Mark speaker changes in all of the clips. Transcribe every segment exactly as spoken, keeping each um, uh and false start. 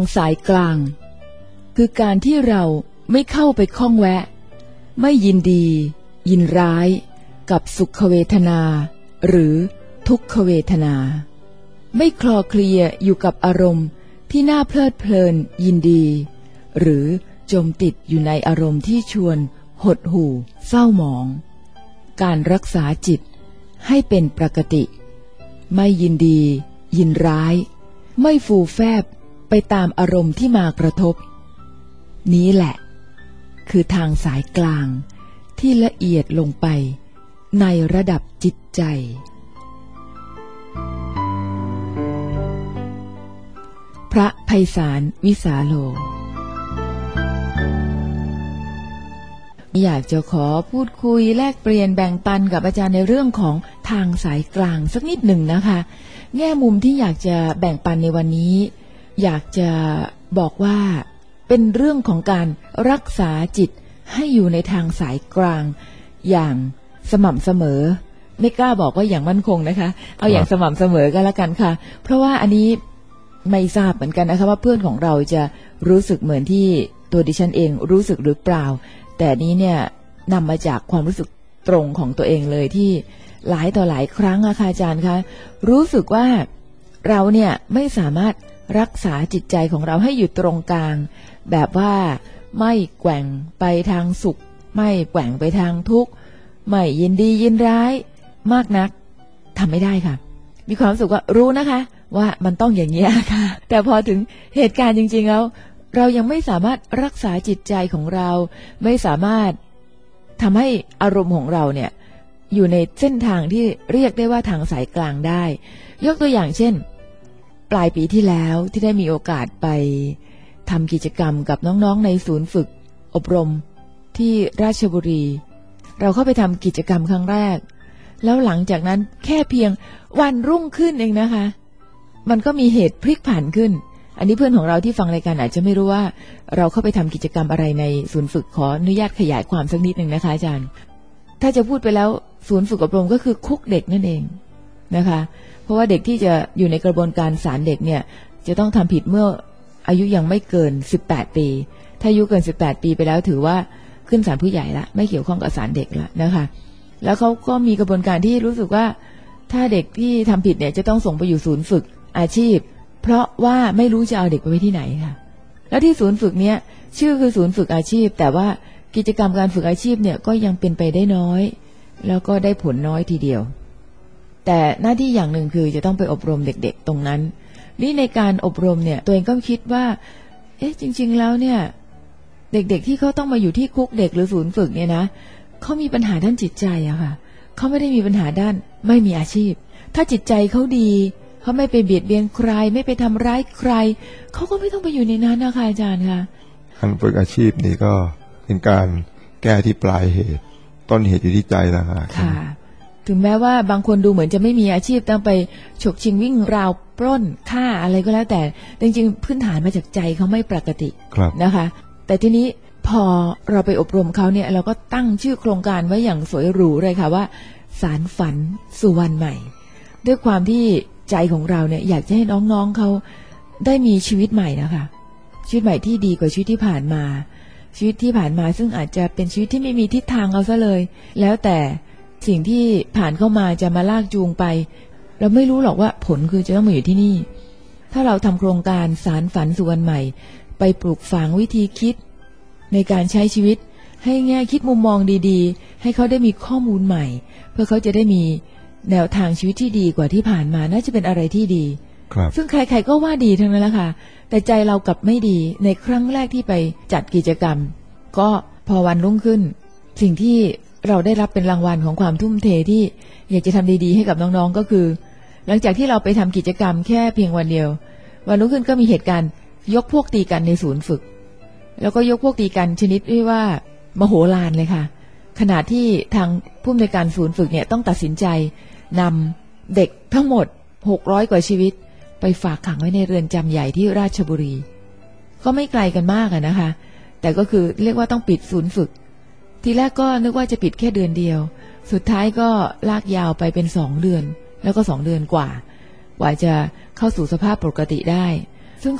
Speaker 1: สายกลางคือการที่เราไม่เข้าไปข้องแวะไม่ยินดียินร้ายกับสุขเวทนาหรือทุกขเวทนาไม่คลอเคลียอยู่กับอารมณ์ที่น่าเพลิดเพลินยินดีหรือจมติดอยู่ในอารมณ์ที่ชวนหดหู่เศร้าหมองการรักษาจิตให้เป็นปกติไม่ยินดียินร้ายไม่ฟูแฟบไปตามอารมณ์ที่มากระทบนี้แหละคือทางสายกลางที่ละเอียดลงไปในระดับจิตใจพระไพศาลวิสาโลอยากจะขอพูดคุยแลกเปลี่ยนแบ่งปันกับอาจารย์ในเรื่องของทางสายกลางสักนิดหนึ่งนะคะแง่มุมที่อยากจะแบ่งปันในวันนี้อยากจะบอกว่าเป็นเรื่องของการรักษาจิตให้อยู่ในทางสายกลางอย่างสม่ำเสมอไม่กล้าบอกว่าอย่างมั่นคงนะคะเอาอย่างสม่ำเสมอก็แล้วกันค่ะเพราะว่าอันนี้ไม่ทราบเหมือนกันนะคะว่าเพื่อนของเราจะรู้สึกเหมือนที่ตัวดิฉันเองรู้สึกหรือเปล่าแต่นี้เนี่ยนำมาจากความรู้สึกตรงของตัวเองเลยที่หลายต่อหลายครั้งอะค่ะอาจารย์คะรู้สึกว่าเราเนี่ยไม่สามารถรักษาจิตใจของเราให้อยู่ตรงกลางแบบว่าไม่แกว่งไปทางสุขไม่แกว่งไปทางทุกข์ไม่ยินดียินร้ายมากนักทำไม่ได้ค่ะมีความรู้สึกว่ารู้นะคะว่ามันต้องอย่างนี้ค่ะแต่พอถึงเหตุการณ์จริงๆแล้วเรายังไม่สามารถรักษาจิตใจของเราไม่สามารถทำให้อารมณ์ของเราเนี่ยอยู่ในเส้นทางที่เรียกได้ว่าทางสายกลางได้ยกตัวอย่างเช่นปลายปีที่แล้วที่ได้มีโอกาสไปทำกิจกรรมกับน้องๆในศูนย์ฝึกอบรมที่ราชบุรีเราเข้าไปทำกิจกรรมครั้งแรกแล้วหลังจากนั้นแค่เพียงวันรุ่งขึ้นเองนะคะมันก็มีเหตุพลิกผันขึ้นอันนี้เพื่อนของเราที่ฟังรายการอาจจะไม่รู้ว่าเราเข้าไปทำกิจกรรมอะไรในศูนย์ฝึกขออนุญาตขยายความสักนิดนึงนะคะอาจารย์ถ้าจะพูดไปแล้วศูนย์ฝึกอบรมก็คือคุกเด็กนั่นเองนะคะเพราะว่าเด็กที่จะอยู่ในกระบวนการศาลเด็กเนี่ยจะต้องทำผิดเมื่ออายุยังไม่เกินสิบแปดปีถ้าอายุเกินสิบแปดปีไปแล้วถือว่าขึ้นศาลผู้ใหญ่ละไม่เกี่ยวข้องกับศาลเด็กละนะคะแล้วเขาก็มีกระบวนการที่รู้สึกว่าถ้าเด็กที่ทำผิดเนี่ยจะต้องส่งไปอยู่ศูนย์ฝึกอาชีพเพราะว่าไม่รู้จะเอาเด็กไปไว้ที่ไหนค่ะแล้วที่ศูนย์ฝึกเนี้ยชื่อคือศูนย์ฝึกอาชีพแต่ว่ากิจกรรมการฝึกอาชีพเนี่ยก็ยังเป็นไปได้น้อยแล้วก็ได้ผลน้อยทีเดียวแต่หน้าที่อย่างหนึ่งคือจะต้องไปอบรมเด็กๆตรงนั้นนี่ในการอบรมเนี่ยตัวเองก็คิดว่าเอ๊ะจริงๆแล้วเนี่ยเด็กๆที่เขาต้องมาอยู่ที่คุกเด็กหรือศูนย์ฝึกเนี่ยนะเขามีปัญหาด้านจิตใจอะค่ะเขาไม่ได้มีปัญหาด้านไม่มีอาชีพถ้าจิตใจเขาดีเขาไม่ไปเบียดเบียนใครไม่ไปทำร้ายใครเขาก็ไม่ต้องไปอยู่ในนั้นนะคะอาจารย์ค่ะ
Speaker 2: การฝึกอาชีพนี่ก็เป็นการแก้ที่ปลายเหตุต้นเหตุอยู่ที่ใจต่างหากค่ะ
Speaker 1: ถึงแม้ว่าบางคนดูเหมือนจะไม่มีอาชีพต้องไปฉกชิงวิ่งราวปล้นฆ่าอะไรก็แล้วแต่จริงๆพื้นฐานมาจากใจเขาไม่ปกตินะคะแต่ทีนี้พอเราไปอบรมเขาเนี่ยเราก็ตั้งชื่อโครงการไว้อย่างสวยหรูเลยค่ะว่าสารฝันสู่วันใหม่ด้วยความที่ใจของเราเนี่ยอยากจะให้น้องๆเขาได้มีชีวิตใหม่นะคะชีวิตใหม่ที่ดีกว่าชีวิตที่ผ่านมาชีวิตที่ผ่านมาซึ่งอาจจะเป็นชีวิตที่ไม่มีทิศทางเอาซะเลยแล้วแต่สิ่งที่ผ่านเข้ามาจะมาลากจูงไปเราไม่รู้หรอกว่าผลคือจะต้องมาอยู่ที่นี่ถ้าเราทำโครงการสารฝันสู่วันใหม่ไปปลูกฝังวิธีคิดในการใช้ชีวิตให้แง่คิดมุมมองดีๆให้เขาได้มีข้อมูลใหม่เพื่อเขาจะได้มีแนวทางชีวิตที่ดีกว่าที่ผ่านมาน่าจะเป็นอะไรที่ดีซึ่งใครๆก็ว่าดีทั้งนั้นแหละค่ะแต่ใจเรากลับไม่ดีในครั้งแรกที่ไปจัดกิจกรรมก็พอวันรุ่งขึ้นสิ่งที่เราได้รับเป็นรางวัลของความทุ่มเทที่อยากจะทำดีๆให้กับน้องๆก็คือหลังจากที่เราไปทำกิจกรรมแค่เพียงวันเดียววันรุ่งขึ้นก็มีเหตุการณ์ยกพวกตีกันในศูนย์ฝึกแล้วก็ยกพวกตีกันชนิดที่ว่ามโหฬารเลยค่ะขณะที่ทางผู้อำนวยการศูนย์ฝึกเนี่ยต้องตัดสินใจนำเด็กทั้งหมดหกร้อยกว่าชีวิตไปฝากขังไว้ในเรือนจำใหญ่ที่ราชบุรีก็ไม่ไกลกันมากอะนะคะแต่ก็คือเรียกว่าต้องปิดศูนย์ฝึกทีแรกก็นึกว่าจะปิดแค่เดือนเดียวสุดท้ายก็ลากยาวไปเป็นสองเดือนแล้วก็สองเดือนกว่ากว่าจะเข้าสู่สภาพปกติได้ซึ่งก็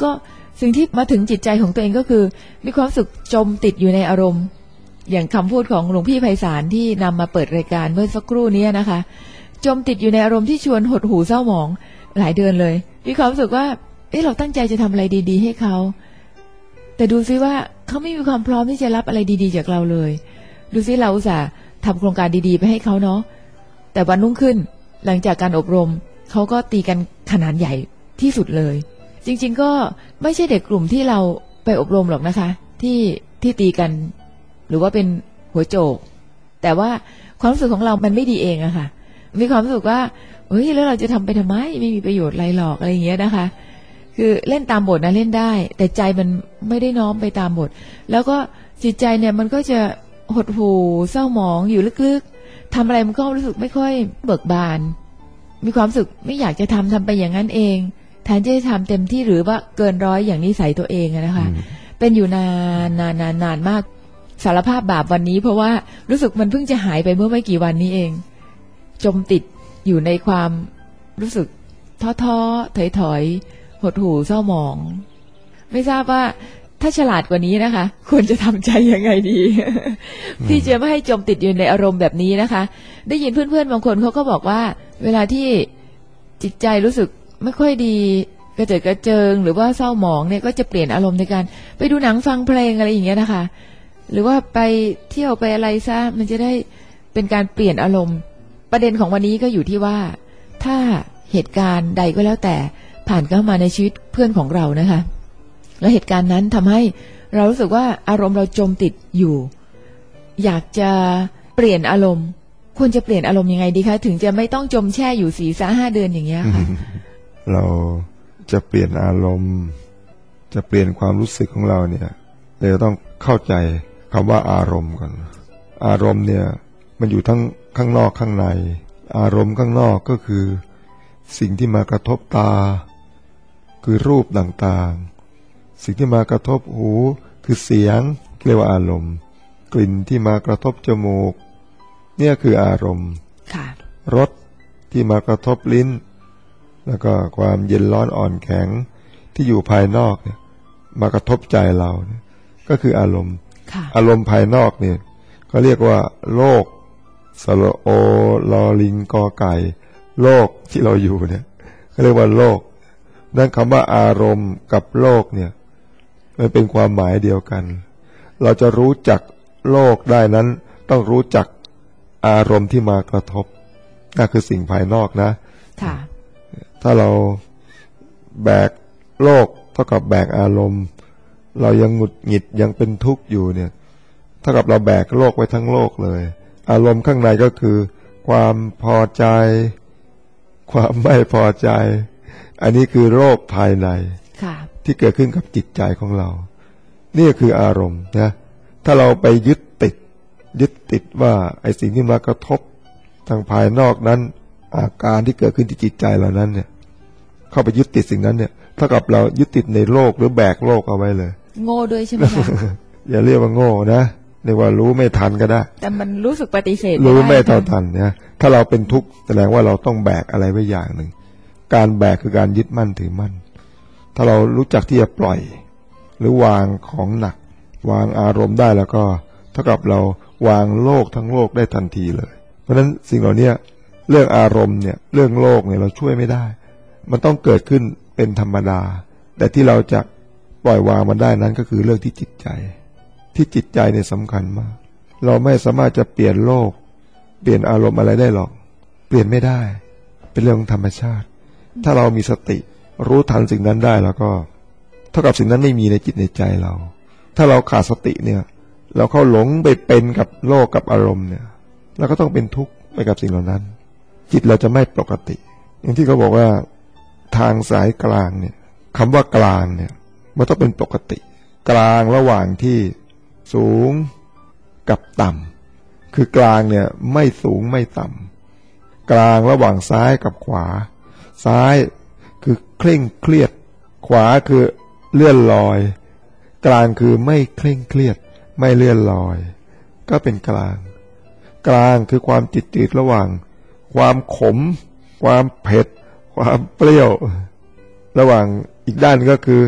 Speaker 1: สิ่งที่มาถึงจิตใจของตัวเองก็คือมีความรู้สึกจมติดอยู่ในอารมณ์อย่างคำพูดของหลวงพี่ไพศาลที่นำมาเปิดรายการเมื่อสักครู่นี้นะคะจมติดอยู่ในอารมณ์ที่ชวนหดหู่เศร้าหมองหลายเดือนเลยมีความรู้สึกว่าเอ๊ะเราตั้งใจจะทำอะไรดีๆให้เขาแต่ดูซิว่าเขาไม่มีความพร้อมที่จะรับอะไรดีๆจากเราเลยดูซิเราอุตส่าห์ทำโครงการดีๆไปให้เขาเนาะแต่วันรุ่งขึ้นหลังจากการอบรมเขาก็ตีกันขนาดใหญ่ที่สุดเลยจริงๆก็ไม่ใช่เด็กกลุ่มที่เราไปอบรมหรอกนะคะที่ที่ตีกันหรือว่าเป็นหัวโจกแต่ว่าความรู้สึกของเรามันไม่ดีเองอะค่ะมีความรู้สึกว่าเฮ้ยแล้วเราจะทำไปทำไมไม่มีประโยชน์อะไรหรอกอะไรอย่างเงี้ยนะคะคือเล่นตามบทนะเล่นได้แต่ใจมันไม่ได้น้อมไปตามบทแล้วก็จิตใจเนี่ยมันก็จะหดหู่เศร้าหมองอยู่ลึกๆทำอะไรมันก็รู้สึกไม่ค่อยเบิกบานมีความรู้สึกไม่อยากจะทำทำไปอย่างนั้นเองแทนที่จะทำเต็มที่หรือว่าเกินร้อยอย่างนิสัยตัวเองนะคะเป็นอยู่นานนานนานนานมากสารภาพบาปวันนี้เพราะว่ารู้สึกมันเพิ่งจะหายไปเมื่อไม่กี่วันนี้เองจมติดอยู่ในความรู้สึกท้อท้อถอยถอยหดหู่เศร้าหมองไม่ทราบว่าถ้าฉลาดกว่านี้นะคะควรจะทำใจยังไงดี ที่จะไม่ให้จมติดอยู่ในอารมณ์แบบนี้นะคะได้ยินเพื่อนๆบางคนเขาก็บอกว่าเวลาที่จิตใจรู้สึกไม่ค่อยดีกระเจิดกระเจิงหรือว่าเศร้าหมองเนี่ยก็จะเปลี่ยนอารมณ์ในการไปดูหนังฟังเพลงอะไรอย่างเงี้ยนะคะหรือว่าไปเที่ยวไปอะไรซะมันจะได้เป็นการเปลี่ยนอารมณ์ประเด็นของวันนี้ก็อยู่ที่ว่าถ้าเหตุการณ์ใดก็แล้วแต่ผ่านเข้ามาในชีวิตเพื่อนของเรานะคะและเหตุการณ์นั้นทำให้เรารู้สึกว่าอารมณ์เราจมติดอยู่อยากจะเปลี่ยนอารมณ์ควรจะเปลี่ยนอารมณ์ยังไงดีคะถึงจะไม่ต้องจมแช่อยู่สี่สาห้าเดือนอย่างเงี้ยค่ะ
Speaker 2: เราจะเปลี่ยนอารมณ์จะเปลี่ยนความรู้สึกของเราเนี่ยเราต้องเข้าใจคำว่าอารมณ์ก่อนอารมณ์เนี่ยมันอยู่ทั้งข้างนอกข้างในอารมณ์ข้างนอกก็คือสิ่งที่มากระทบตาคือรูปต่างๆสิ่งที่มากระทบหูคือเสียงเรียกว่าอารมณ์กลิ่นที่มากระทบจมูกเนี่ยคืออารมณ์รสที่มากระทบลิ้นแล้วก็ความเย็นร้อนอ่อนแข็งที่อยู่ภายนอกเนี่ยมากระทบใจเราเนี่ยก็คืออารมณ์อารมณ์ภายนอกเนี่ยเขาเรียกว่าโลกสระโอลอลิงกอไก่โลกที่เราอยู่เนี่ยเขาเรียกว่าโลกนั่นคำว่าอารมณ์กับโลกเนี่ยมันเป็นความหมายเดียวกันเราจะรู้จักโลกได้นั้นต้องรู้จักอารมณ์ที่มากระทบนั่นคือสิ่งภายนอกนะถ้าเราแบกโลกเท่ากับแบกอารมณ์เรายังหงุดหงิดยังเป็นทุกข์อยู่เนี่ยเท่ากับเราแบกโลกไว้ทั้งโลกเลยอารมณ์ข้างในก็คือความพอใจความไม่พอใจอันนี้คือโลกภายในที่เกิดขึ้นกับจิตใจของเรานี่คืออารมณ์นะถ้าเราไปยึดติดยึดติดว่าไอ้สิ่งที่มากระทบทางภายนอกนั้นอาการที่เกิดขึ้นที่จิตใจเรานั้นเนี่ยเข้าไปยึดติดสิ่งนั้นเนี่ยเท่ากับเรายึดติดในโลกหรือแบกโลกเอาไว้เลย
Speaker 1: โง่ด้วยใช่ไหมคะ
Speaker 2: อย่าเรียกว่าโง่นะเรียกว่ารู้ไม่ทันก็ได้
Speaker 1: แต่มันรู้สึกปฏิเสธ
Speaker 2: รู้ไม่เท่าทันเนี่ยถ้าเราเป็นทุกข์แสดงว่าเราต้องแบกอะไรไว้อย่างหนึ่งการแบกคือการยึดมั่นถือมั่นถ้าเรารู้จักที่จะปล่อยหรือวางของหนักวางอารมณ์ได้แล้วก็เท่ากับเราวางโลกทั้งโลกได้ทันทีเลยเพราะฉะนั้นสิ่งเหล่านี้เรื่องอารมณ์เนี่ยเรื่องโลกเนี่ยเราช่วยไม่ได้มันต้องเกิดขึ้นเป็นธรรมดาแต่ที่เราจะปล่อยวางมันได้นั้นก็คือเรื่องที่จิตใจที่จิตใจเนี่ยสำคัญมากเราไม่สามารถจะเปลี่ยนโลกเปลี่ยนอารมณ์อะไรได้หรอกเปลี่ยนไม่ได้เป็นเรื่องธรรมชาติถ้าเรามีสติรู้ทันสิ่งนั้นได้แล้วก็เท่ากับสิ่งนั้นไม่มีในจิตในใจเราถ้าเราขาดสติเนี่ยเราเข้าหลงไปเป็นกับโลกกับอารมณ์เนี่ยเราก็ต้องเป็นทุกข์ไปกับสิ่งเหล่านั้นจิตเราจะไม่ปกติอย่างที่เขาบอกว่าทางสายกลางเนี่ยคำว่ากลางเนี่ยมันต้องเป็นปกติกลางระหว่างที่สูงกับต่ำคือกลางเนี่ยไม่สูงไม่ต่ำกลางระหว่างซ้ายกับขวาซ้ายคือเคร่งเครียดขวาคือเลื่อนลอยกลางคือไม่เคร่งเครียดไม่เลื่อนลอยก็เป็นกลางกลางคือความจิตจืดระหว่างความขมความเผ็ดความเปรี้ยวระหว่างอีกด้านก็คือ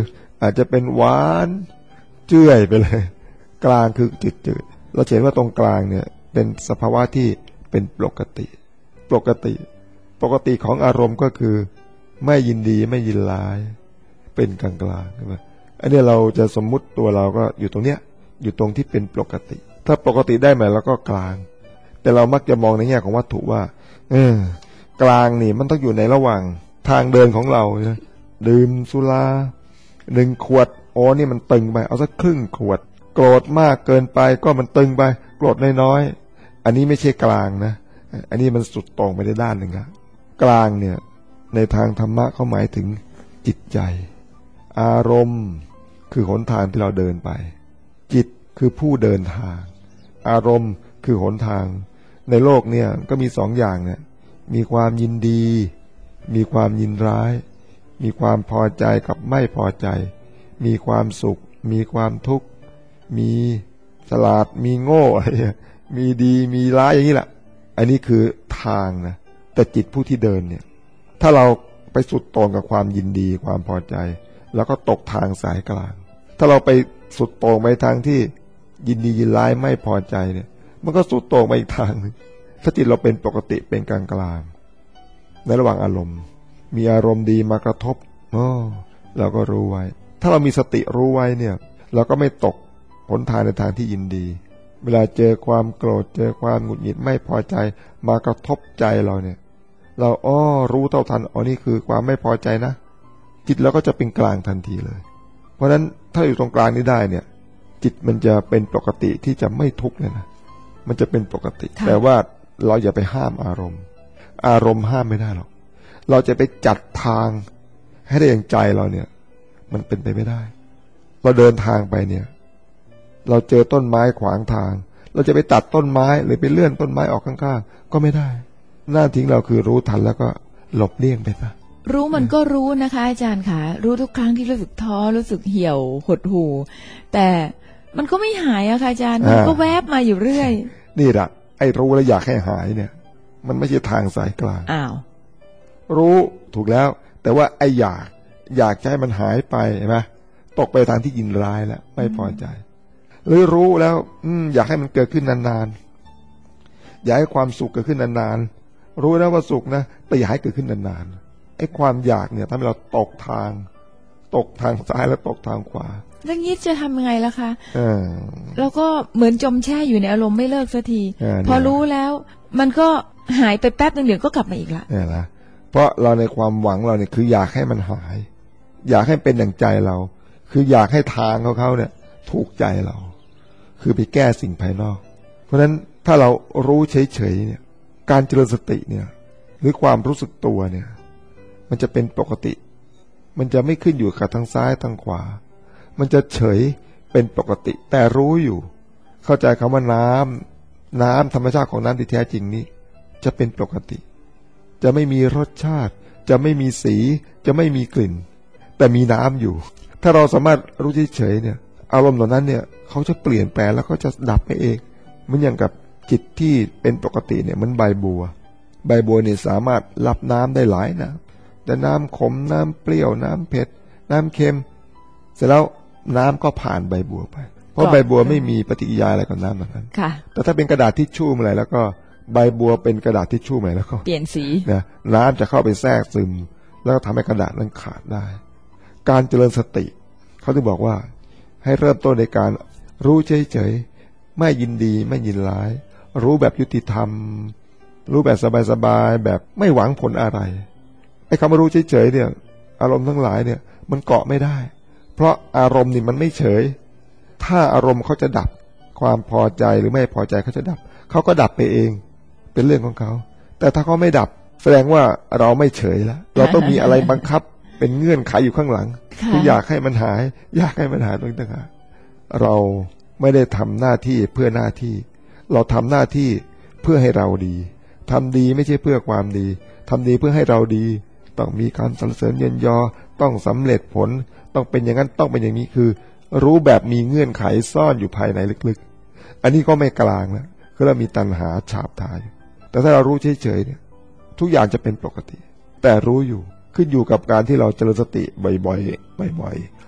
Speaker 2: อาจจะเป็นหวานเจื่อยไปเลยกลางคือจืดๆเราเห็นว่าตรงกลางเนี่ยเป็นสภาวะที่เป็นปกติปกติปกติของอารมณ์ก็คือไม่ยินดีไม่ยินร้ายเป็นกลางกลางใช่ไหมอันนี้เราจะสมมุติตัวเราก็อยู่ตรงเนี้ยอยู่ตรงที่เป็นปกติถ้าปกติได้ไหมแล้วก็กลางแต่เรามักจะมองในแง่ของวัตถุว่าเออกลางนี่มันต้องอยู่ในระหว่างทางเดินของเรานะดื่มสุราหนึ่งขวดโอ้นี่มันตึงไปเอาสักครึ่งขวดโกรธมากเกินไปก็มันตึงไปโกรธน้อยๆอันนี้ไม่ใช่กลางนะอันนี้มันสุดตรงไปในด้านหนึ่งละกลางเนี่ยในทางธรรมะเขาหมายถึงจิตใจอารมณ์คือหนทางที่เราเดินไปจิตคือผู้เดินทางอารมณ์คือหนทางในโลกเนี่ยก็มีสองอย่างเนี่ยมีความยินดีมีความยินร้ายมีความพอใจกับไม่พอใจมีความสุขมีความทุกข์มีฉลาดมีโง่อะไรมีดีมีร้ายอย่างนี้แหละอันนี้คือทางนะแต่จิตผู้ที่เดินเนี่ยถ้าเราไปสุดโต่งกับความยินดีความพอใจแล้วก็ตกทางสายกลางถ้าเราไปสุดโต่งไปทางที่ยินดียินร้ายไม่พอใจเนี่ยมันก็สุดโต่งไปอีกทางนึงถ้าจิตเราเป็นปกติเป็นกลางกลางในระหว่างอารมณ์มีอารมณ์ดีมากระทบอ๋อเราก็รู้ไว้ถ้าเรามีสติรู้ไว้เนี่ยเราก็ไม่ตกหนทางในทางที่ยินดีเวลาเจอความโกรธเจอความหงุดหงิดไม่พอใจมากระทบใจเราเนี่ยเราอ้อรู้เท่าทันอ๋อนี่คือความไม่พอใจนะจิตเราก็จะเป็นกลางทันทีเลยเพราะฉะนั้นถ้าอยู่ตรงกลางนี้ได้เนี่ยจิตมันจะเป็นปกติที่จะไม่ทุกข์เลยนะมันจะเป็นปกติแต่ว่าเราอย่าไปห้ามอารมณ์อารมณ์ห้ามไม่ได้หรอกเราจะไปจัดทางให้ได้อย่างใจเราเนี่ยมันเป็นไปไม่ได้เราเดินทางไปเนี่ยเราเจอต้นไม้ขวางทางเราจะไปตัดต้นไม้หรือไปเลื่อนต้นไม้ออกข้างๆก็ไม่ได้หน้าทิ้งเราคือรู้ทันแล้วก็หลบเลี่ยงไปซะ
Speaker 1: รู้มันก็รู้นะคะอาจารย์ค่ะรู้ทุกครั้งที่รู้สึกท้อรู้สึกเหี่ยวหดหู่แต่มันก็ไม่หายอะค่ะอาจารย์มันก็แวบมาอยู่เรื่อย
Speaker 2: นี่แหละไอ้รู้แล้วอยากให้หายเนี่ยมันไม่ใช่ทางสายกลาง
Speaker 1: อ้าว
Speaker 2: รู้ถูกแล้วแต่ว่าไอ้อยากอยากให้มันหายไปเห็นไหมตกไปทางที่ยินร้ายแล้วไม่พอใจหรือรู้แล้วอืมอยากให้มันเกิดขึ้นนานๆอยากให้ความสุขเกิดขึ้นนานๆรู้แล้วว่าสุขนะแต่อยากให้เกิดขึ้นนานๆไอ้ความอยากเนี่ยทำให้เราตกทางตกทางซ้ายแล้วตกทางขวา
Speaker 1: แล้วงี้จะทำยังไงล่ะคะ
Speaker 2: เออ
Speaker 1: แล้วก็เหมือนจมแช่อยู่ในอารมณ์ไม่เลิกสักทีพอรู้แล้วมันก็หายไปแป๊บนึงเดี๋ยวก็กลับมาอีกละ
Speaker 2: เนี่ยนะเพราะเราในความหวังเราเนี่ยคืออยากให้มันหายอยากให้เป็นอย่างใจเราคืออยากให้ทางเขาเขาเนี่ยถูกใจเราคือไปแก้สิ่งภายนอกเพราะฉะนั้นถ้าเรารู้เฉยๆเนี่ยการเจริญสติเนี่ยหรือความรู้สึกตัวเนี่ยมันจะเป็นปกติมันจะไม่ขึ้นอยู่กับทางซ้ายทางขวามันจะเฉยเป็นปกติแต่รู้อยู่เข้าใจคำว่าน้ำน้ำธรรมชาติของน้ำที่แท้จริงนี้จะเป็นปกติจะไม่มีรสชาติจะไม่มีสีจะไม่มีกลิ่นแต่มีน้ำอยู่ถ้าเราสามารถรู้เฉยๆเนี่ยอารมณ์เหล่านั้นเนี่ยเขาจะเปลี่ยนแปลงแล้วก็จะดับไปเองเหมือนอย่างกับจิตที่เป็นปกติเนี่ยมันใบบัวใบบัวเนี่ยสามารถรับน้ำได้หลายน้ำแต่น้ำขมน้ำเปรี้ยวน้ำเผ็ดน้ำเค็มเสร็จแล้วน้ำก็ผ่านใบบัวไปเพราะใบบัวไม่มีปฏิกิริยาอะไรกับน้ำแบบนั้นแต่ถ้าเป็นกระดาษทิชชู่อะไรแล้วก็ใบบัวเป็นกระดาษทิชชู่อะไรแล้วก็
Speaker 1: เปลี่ยนสี
Speaker 2: นะน้ำจะเข้าไปแทรกซึมแล้วก็ทำให้กระดาษนั้นขาดได้การเจริญสติเขาจะบอกว่าให้เริ่มต้นในการรู้เฉยๆไม่ยินดีไม่ยินร้ายรู้แบบยุติธรรมรู้แบบสบายๆแบบไม่หวังผลอะไรไอ้คำว่ารู้เฉยๆเนี่ยอารมณ์ทั้งหลายเนี่ยมันเกาะไม่ได้เพราะอารมณ์นี่มันไม่เฉยถ้าอารมณ์เขาจะดับความพอใจหรือไม่พอใจเขาจะดับเขาก็ดับไปเองเป็นเรื่องของเขาแต่ถ้าเขาไม่ดับแสดงว่าเราไม่เฉยแล้วเราต้องมีอะไรบังคับเป็นเงื่อนไขอยู่ข้างหลังคืออยากให้มันหายอยากให้มันหายตรงนี้ต่างหากเราไม่ได้ทำหน้าที่เพื่อหน้าที่เราทำหน้าที่เพื่อให้เราดีทำดีไม่ใช่เพื่อความดีทำดีเพื่อให้เราดีต้องมีการสรรเสริญเยินยอต้องสำเร็จผลต้องเป็นอย่างนั้นต้องเป็นอย่างนี้คือรู้แบบมีเงื่อนไขซ่อนอยู่ภายในลึกๆอันนี้ก็ไม่กลางนะคือเรามีตัณหาฉาบทาอยู่แต่ถ้าเรารู้เฉยๆเนี่ยทุกอย่างจะเป็นปกติแต่รู้อยู่ขึ้นอยู่กับการที่เราเจริญสติบ่อยๆบ่อย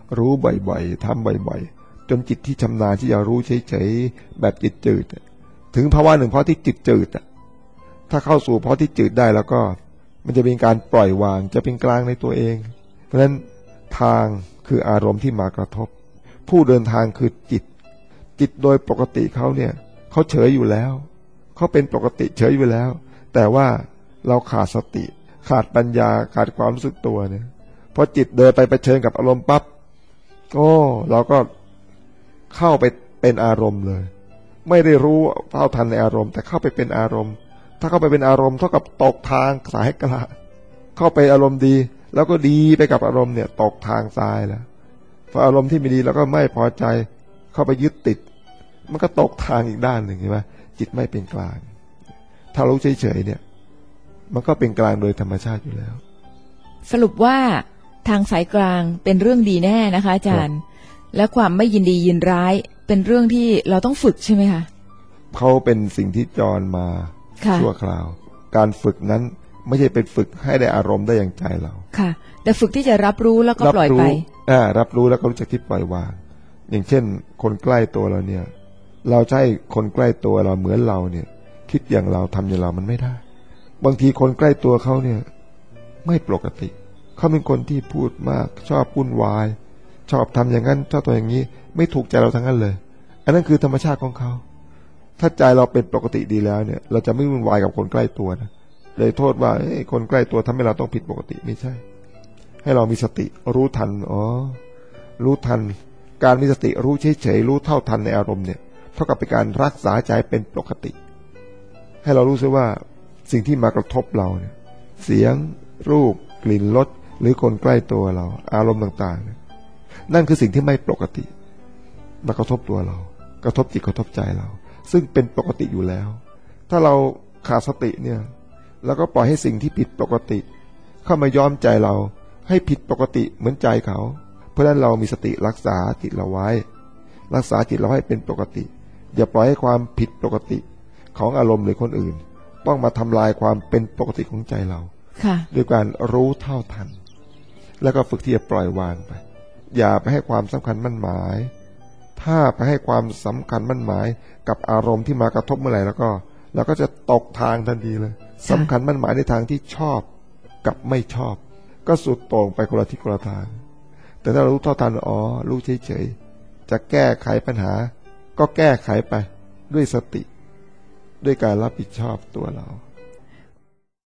Speaker 2: รู้บ่อยๆทำบ่อยๆจนจิตที่ชำนาญที่จะรู้เฉยๆแบบจิตจืดถึงภาวะหนึ่งเพราะที่จิตจืดถ้าเข้าสู่เพราะที่จืดได้แล้วก็มันจะเป็นการปล่อยวางจะเป็นกลางในตัวเองเพราะฉะนั้นทางคืออารมณ์ที่มากระทบผู้เดินทางคือจิตจิตโดยปกติเขาเนี่ยเขาเฉยอยู่แล้วเขาเป็นปกติเฉยอยู่แล้วแต่ว่าเราขาดสติขาดปัญญาขาดความรู้สึกตัวเนี่ยพอจิตเดินไปเผชิญกับอารมณ์ปั๊บโอ้เราก็เข้าไปเป็นอารมณ์เลยไม่ได้รู้เท่าทันในอารมณ์แต่เข้าไปเป็นอารมณ์ถ้าเข้าไปเป็นอารมณ์เท่ากับตกทางสายกลางเข้าไปอารมณ์ดีแล้วก็ดีไปกับอารมณ์เนี่ยตกทางซ้ายแล้วพออารมณ์ที่ไม่ดีแล้วก็ไม่พอใจเข้าไปยึดติดมันก็ตกทางอีกด้านหนึ่งใช่ไหมจิตไม่เป็นกลางถ้ารู้เฉยๆเนี่ยมันก็เป็นกลางโดยธรรมชาติอยู่แล้ว
Speaker 1: สรุปว่าทางสายกลางเป็นเรื่องดีแน่นะคะอาจารย์และความไม่ยินดียินร้ายเป็นเรื่องที่เราต้องฝึกใช่ไหมคะ
Speaker 2: เขาเป็นสิ่งที่จรมาชั่วคราวการฝึกนั้นไม่ใช่เป็นฝึกให้ได้อารมณ์ได้อย่างใจเราค่ะ
Speaker 1: แต่ฝึกที่จะรับรู้แล้วก็ปล่อยไป
Speaker 2: อ่ารับรู้แล้วก็รู้จักที่ปล่อยวางอย่างเช่นคนใกล้ตัวเราเนี่ยเราใช้คนใกล้ตัวเราเหมือนเราเนี่ยคิดอย่างเราทำอย่างเรามันไม่ได้บางทีคนใกล้ตัวเขาเนี่ยไม่ปกติเขาเป็นคนที่พูดมากชอบวุ่นวายชอบทำอย่างนั้นชอบตัวอย่างนี้ไม่ถูกใจเราทั้งนั้นเลยอันนั้นคือธรรมชาติของเขาถ้าใจเราเป็นปกติดีแล้วเนี่ยเราจะไม่วุ่นวายกับคนใกล้ตัวนะเลยโทษว่าคนใกล้ตัวทำให้เราต้องผิดปกติไม่ใช่ให้เรามีสติรู้ทันอ๋อรู้ทันการมีสติรู้เฉยๆรู้เท่าทันในอารมณ์เนี่ยเท่ากับเป็นการรักษาใจเป็นปกติให้เรารู้สึกว่าสิ่งที่มากระทบเราเนี่ยเสียงรูปกลิ่นรสหรือคนใกล้ตัวเราอารมณ์ต่างๆนั่นคือสิ่งที่ไม่ปกติมากระทบตัวเรากระทบจิตกระทบใจเราซึ่งเป็นปกติอยู่แล้วถ้าเราขาดสติเนี่ยแล้วก็ปล่อยให้สิ่งที่ผิดปกติเข้ามาย้อมใจเราให้ผิดปกติเหมือนใจเขาเพราะฉะนั้นเรามีสติรักษาจิตเราไว้รักษาจิตเราให้เป็นปกติอย่าปล่อยให้ความผิดปกติของอารมณ์หรือคนอื่นต้องมาทำลายความเป็นปกติของใจเราด้วยการรู้เท่าทันแล้วก็ฝึกที่จะปล่อยวางไปอย่าไปให้ความสำคัญมั่นหมายถ้าไปให้ความสำคัญมั่นหมายกับอารมณ์ที่มากระทบเมื่อไหร่แล้วก็เราก็จะตกทางทันทีเลยสำคัญมั่นหมายในทางที่ชอบกับไม่ชอบก็สุดโต่งไปคนละทิศคนละทางแต่ถ้าเรารู้เท่าทันอ๋อรู้เฉยๆจะแก้ไขปัญหาก็แก้ไขไปด้วยสติด้วยการรับผิดชอบตัวเรา